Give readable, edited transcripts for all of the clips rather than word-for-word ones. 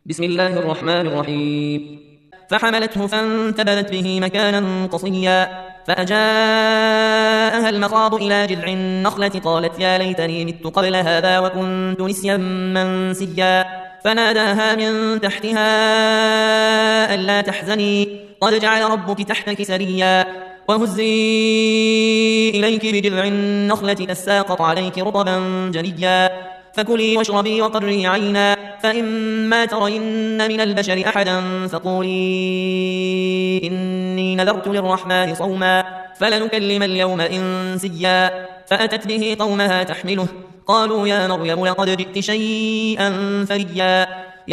بسم الله الرحمن الرحيم. فحملته فانتبذت به مكانا قصيا فأجاءها المخاض إلى جذع النخلة قالت يا ليتني مت قبل هذا وكنت نسيا منسيا فناداها من تحتها ألا تحزني قد جعل ربك تحتك سريا وهزي إليك بجذع النخلة تساقط عليك رطبا جنيا فكلي واشربي وقري عينا فإما ترين من البشر أحدا فقولي إني نذرت للرحمن صوما فلنكلم اليوم إنسيا فأتت به قومها تحمله قالوا يا مريم لقد جئت شيئا فريا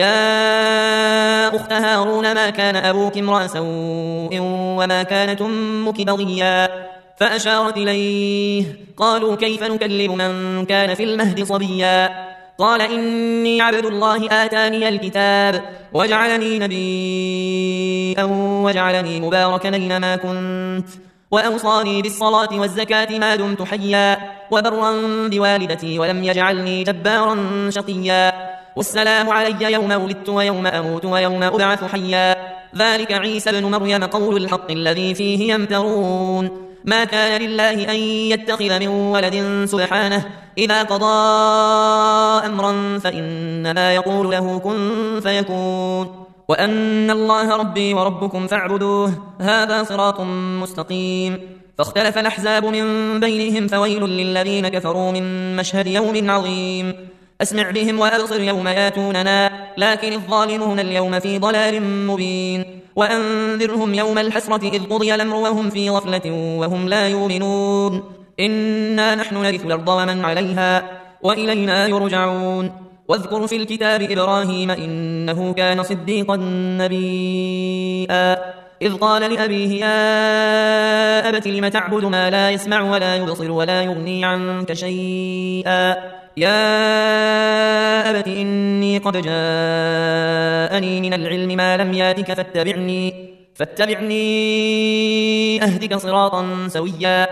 يا أخت هارون ما كان أبوك امرأ سوء وما كانت أمك بغيا فأشارت إليه قالوا كيف نكلم من كان في المهد صبيا قال إني عبد الله آتاني الكتاب وجعلني نبيا وجعلني مباركا أينما كنت وأوصاني بالصلاة والزكاة ما دمت حيا وبرا بوالدتي ولم يجعلني جبارا شقيا والسلام علي يوم ولدت ويوم أموت ويوم أبعث حيا ذلك عيسى بن مريم قول الحق الذي فيه يمترون ما كان لله أن يتخذ من ولد سبحانه إذا قضى أمرا فإنما يقول له كن فيكون وأن الله ربي وربكم فاعبدوه هذا صراط مستقيم فاختلف الأحزاب من بينهم فويل للذين كفروا من مشهد يوم عظيم أسمع بهم وأبصر يوم ياتوننا لكن الظالمون اليوم في ضلال مبين وأنذرهم يوم الحسرة إذ قضي الأمر وهم في غفلة وهم لا يؤمنون إنا نحن نرث الأرض ومن عليها وإلينا يرجعون واذكر في الكتاب إبراهيم إنه كان صديقا نبيا إذ قال لأبيه يا أبت لم تعبد ما لا يسمع ولا يبصر ولا يغني عنك شيئا يا أبت إني قد جاءني من العلم ما لم ياتك فاتبعني أهدك صراطا سويا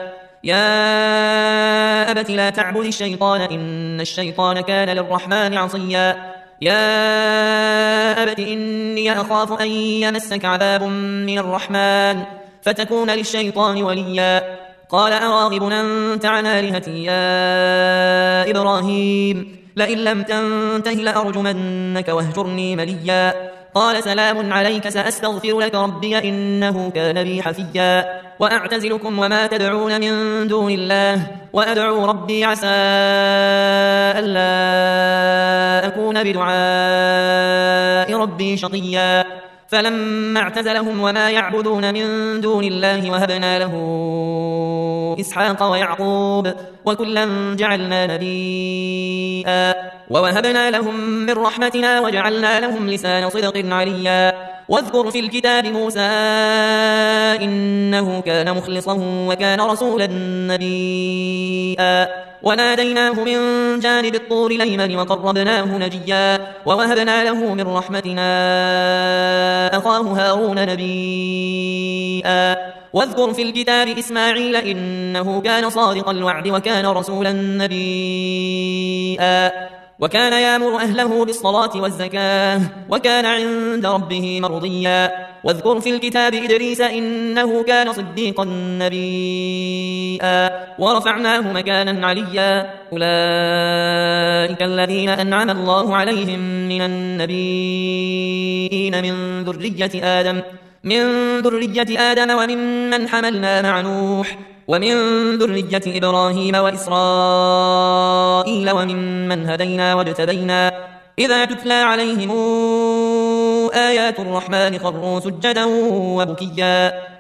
يا أبت لا تعبد الشيطان إن الشيطان كان للرحمن عصيا يا أبت إني أخاف أن يمسك عذاب من الرحمن فتكون للشيطان وليا قال أراغب أنت عن آلهتي يا إبراهيم لئن لم تنته لأرجمنك واهجرني مليا قال سلام عليك سأستغفر لك ربي إنه كان بي حفيا وأعتزلكم وما تدعون من دون الله وأدعو ربي عسى ألا أكون بدعاء ربي شقيا فلما اعتزلهم وما يعبدون من دون الله وهبنا له إسحاق ويعقوب وكلا جعلنا نبيا ووهبنا لهم من رحمتنا وجعلنا لهم لسان صدق عليا واذكر في الكتاب موسى إنه كان مخلصا وكان رسولا نبيا وناديناه من جانب الطور الأيمن وقربناه نجيا ووهبنا له من رحمتنا أخاه هارون نبيا واذكر في الكتاب إسماعيل إنه كان صادق الوعد وكان رسولا نبيا وكان يأمر أهله بالصلاة والزكاة وكان عند ربه مرضيا واذكر في الكتاب إدريس إنه كان صديقا نبيا ورفعناه مكانا عليا أولئك الذين أنعم الله عليهم من النبيين من ذرية آدم وممن حملنا مع نوح ومن ذرية إبراهيم وإسرائيل وممن هدينا واجتبينا إذا تتلى عليهم آيات الرحمن خروا سجدا وبكيا